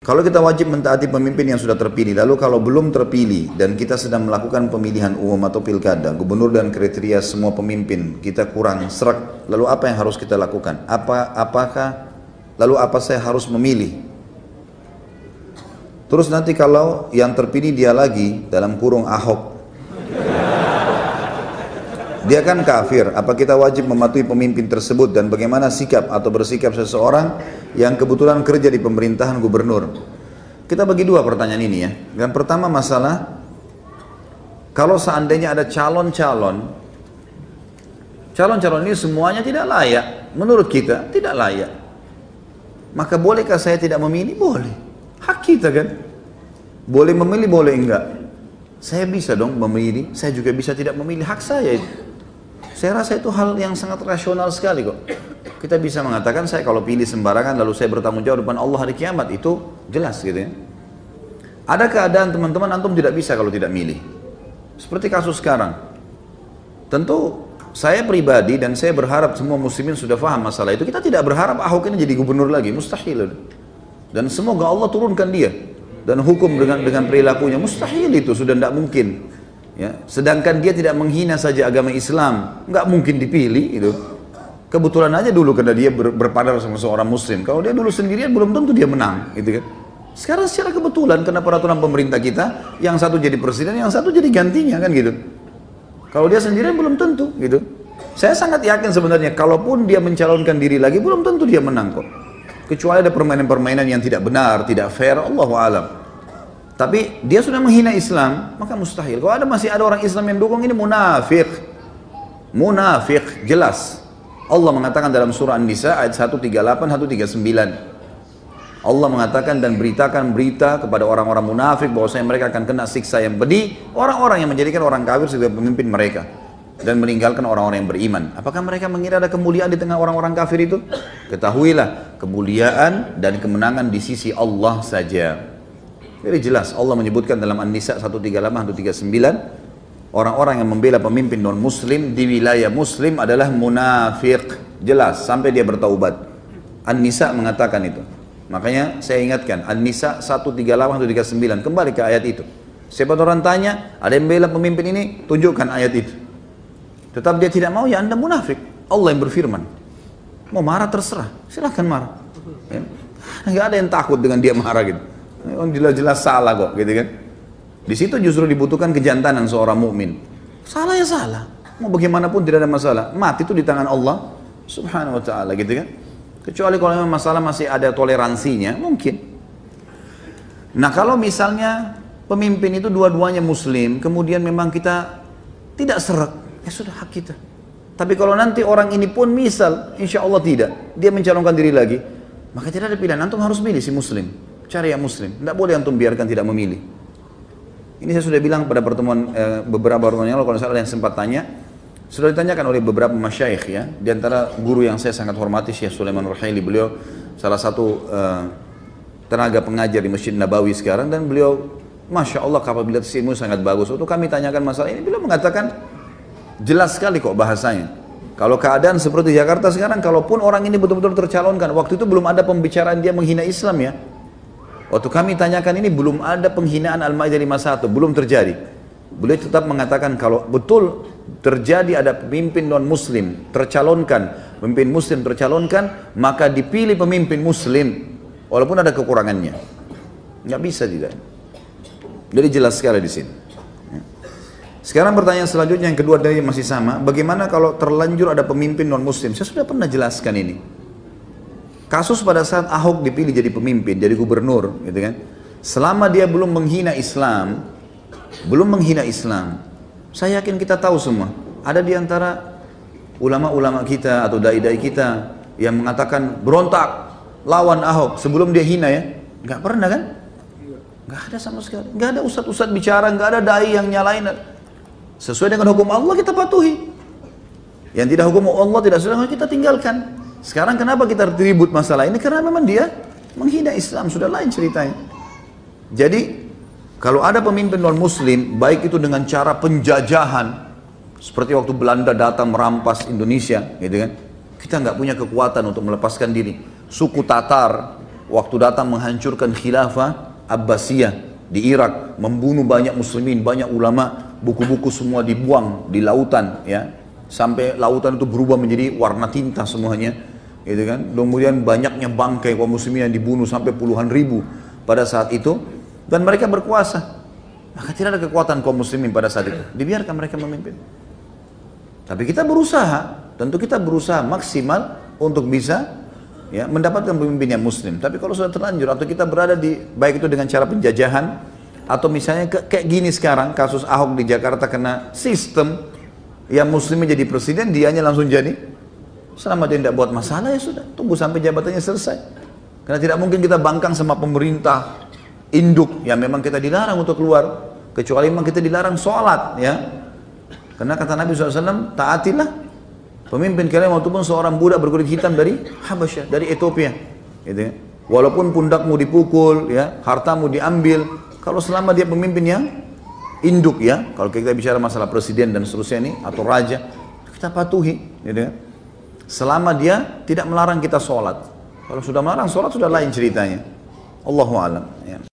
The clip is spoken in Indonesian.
Kalau kita wajib mentaati pemimpin yang sudah terpilih, lalu kalau belum terpilih dan kita sedang melakukan pemilihan umum atau pilkada, gubernur dan kriteria semua pemimpin kita kurang serak, lalu apa yang harus kita lakukan? Lalu apa saya harus memilih? Terus nanti kalau yang terpilih dia lagi, dalam kurung Ahok, dia kan kafir, apa kita wajib mematuhi pemimpin tersebut dan bagaimana sikap atau bersikap seseorang yang kebetulan kerja di pemerintahan gubernur? Kita bagi dua pertanyaan ini ya. Yang pertama masalah, kalau seandainya ada calon-calon ini semuanya tidak layak, menurut kita tidak layak, maka bolehkah saya tidak memilih? Boleh, hak kita kan. Boleh memilih, boleh enggak. Saya bisa dong memilih, saya juga bisa tidak memilih, hak saya itu. Saya rasa itu hal yang sangat rasional sekali kok. Kita bisa mengatakan saya kalau pilih sembarangan lalu saya bertanggung jawab depan Allah hari kiamat, itu jelas gitu ya. Ada keadaan teman-teman antum tidak bisa kalau tidak milih. Seperti kasus sekarang. Tentu saya pribadi dan saya berharap semua muslimin sudah paham masalah itu. Kita tidak berharap Ahok ini jadi gubernur lagi, mustahil. Dan semoga Allah turunkan dia dan hukum dengan perilakunya, mustahil itu, sudah tidak mungkin. Ya, sedangkan dia tidak menghina saja agama Islam, nggak mungkin dipilih itu. Kebetulan aja dulu karena dia berpadar sama seorang muslim. Kalau dia dulu sendirian belum tentu dia menang, gitu kan. Sekarang secara kebetulan karena peraturan pemerintah kita, yang satu jadi presiden, yang satu jadi gantinya kan gitu. Kalau dia sendirian belum tentu, gitu. Saya sangat yakin sebenarnya kalaupun dia mencalonkan diri lagi belum tentu dia menang kok. Kecuali ada permainan-permainan yang tidak benar, tidak fair, Allahu a'lam. Tapi dia sudah menghina Islam, maka mustahil. Kalau masih ada orang Islam yang dukung, ini munafik. Munafik, jelas. Allah mengatakan dalam surah An-Nisa ayat 138, 139. Allah mengatakan dan beritakan berita kepada orang-orang munafik bahwasanya mereka akan kena siksa yang pedih, orang-orang yang menjadikan orang kafir sebagai pemimpin mereka dan meninggalkan orang-orang yang beriman. Apakah mereka mengira ada kemuliaan di tengah orang-orang kafir itu? Ketahuilah, kemuliaan dan kemenangan di sisi Allah saja. Jadi jelas Allah menyebutkan dalam An-Nisa 138-139, orang-orang yang membela pemimpin non muslim di wilayah muslim adalah munafik, jelas sampai dia bertaubat. An-Nisa mengatakan itu. Makanya saya ingatkan An-Nisa 138-139, kembali ke ayat itu. Siapa orang tanya, ada yang membela pemimpin ini, tunjukkan ayat itu. Tetap dia tidak mau, ya Anda munafik. Allah yang berfirman. Mau marah terserah, silahkan marah. Ya. Nggak ada yang takut dengan dia marah gitu. Jelas-jelas salah kok, gitu kan? Di situ justru dibutuhkan kejantanan seorang mukmin. Salah ya salah, mau bagaimanapun tidak ada masalah. Mati itu di tangan Allah Subhanahu Wa Taala, gitu kan? Kecuali kalau memang masalah masih ada toleransinya, mungkin. Nah kalau misalnya pemimpin itu dua-duanya Muslim, kemudian memang kita tidak serak, ya sudah hak kita. Tapi kalau nanti orang ini pun misal, insya Allah tidak, dia mencalonkan diri lagi, maka tidak ada pilihan. Antum harus pilih si Muslim. Cari yang muslim, tidak boleh antum biarkan tidak memilih. Ini saya sudah bilang pada pertemuan beberapa pertemuan yang lalu, kalau saya yang sempat tanya, sudah ditanyakan oleh beberapa masyayikh ya, di antara guru yang saya sangat hormati Syekh Sulaiman Ruhaili, beliau salah satu tenaga pengajar di Masjid Nabawi sekarang, dan beliau Masya Allah kapabilitas ilmu sangat bagus. Waktu kami tanyakan masalah ini, beliau mengatakan jelas sekali kok bahasanya. Kalau keadaan seperti Jakarta sekarang, kalaupun orang ini betul-betul tercalonkan, waktu itu belum ada pembicaraan dia menghina Islam ya. Waktu kami tanyakan ini belum ada penghinaan Al-Maidah 51, belum terjadi. Beliau tetap mengatakan kalau betul terjadi ada pemimpin non muslim tercalonkan, pemimpin muslim tercalonkan, maka dipilih pemimpin muslim walaupun ada kekurangannya. Nggak bisa tidak. Jadi jelas sekali di sini. Sekarang pertanyaan selanjutnya yang kedua dari masih sama, bagaimana kalau terlanjur ada pemimpin non muslim? Saya sudah pernah jelaskan ini. Kasus pada saat Ahok dipilih jadi pemimpin, jadi gubernur, gitu kan? Selama dia belum menghina Islam, saya yakin kita tahu semua. Ada di antara ulama-ulama kita atau dai-dai kita yang mengatakan berontak lawan Ahok sebelum dia hina ya? Nggak pernah kan? Nggak ada sama sekali. Nggak ada ustadz-ustadz bicara, nggak ada dai yang nyalain. Sesuai dengan hukum Allah kita patuhi. Yang tidak hukum Allah tidak sesuai kita tinggalkan. Sekarang kenapa kita ribut masalah ini? Karena memang dia menghina Islam, sudah lain ceritanya. Jadi kalau ada pemimpin non muslim, baik itu dengan cara penjajahan, seperti waktu Belanda datang merampas Indonesia, gitu kan? Kita nggak punya kekuatan untuk melepaskan diri. Suku Tatar waktu datang menghancurkan khilafah Abbasiyah di Irak, membunuh banyak muslimin, banyak ulama, buku-buku semua dibuang di lautan, ya, sampai lautan itu berubah menjadi warna tinta semuanya, gitu kan. Kemudian banyaknya bangkai kaum muslimin yang dibunuh sampai puluhan ribu pada saat itu, dan mereka berkuasa. Maka tidak ada kekuatan kaum muslimin pada saat itu, dibiarkan mereka memimpin. Tapi kita berusaha, tentu kita berusaha maksimal untuk bisa, ya, mendapatkan pemimpin yang muslim. Tapi kalau sudah terlanjur atau kita berada di, baik itu dengan cara penjajahan atau misalnya kayak gini sekarang kasus Ahok di Jakarta, kena sistem yang muslimnya jadi presiden, dianya langsung jadi, selama dia tidak buat masalah ya sudah, tunggu sampai jabatannya selesai. Karena tidak mungkin kita bangkang sama pemerintah induk yang memang kita dilarang untuk keluar, kecuali memang kita dilarang sholat, ya. Karena kata Nabi SAW, taatilah pemimpin kalian walaupun seorang budak berkulit hitam dari Habasyah, dari Ethiopia, gitu ya. Walaupun pundakmu dipukul, ya, hartamu diambil, kalau selama dia pemimpin yang induk, ya, kalau kita bicara masalah presiden dan seterusnya ini atau raja, kita patuhi, gitu ya. Selama dia tidak melarang kita sholat. Kalau sudah melarang sholat sudah lain ceritanya. Allahu a'lam. Ya.